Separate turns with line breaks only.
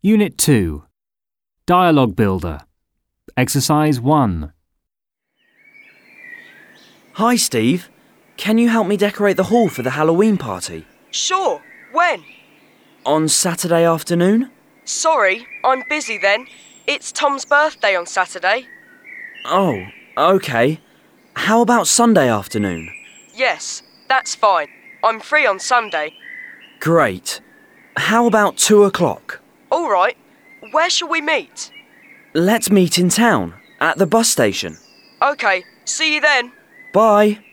Unit 2. Dialogue Builder. Exercise 1.
Hi, Steve. Can you help me decorate the hall for the Halloween party?
Sure. When?
On Saturday afternoon?
Sorry, I'm busy then. It's Tom's birthday on Saturday.
Oh, okay. How about Sunday afternoon?
Yes, that's fine. I'm free on Sunday.
Great. How about 2 o'clock?
All right. Where shall we meet?
Let's meet in town, at the bus station.
OK, see you then.
Bye.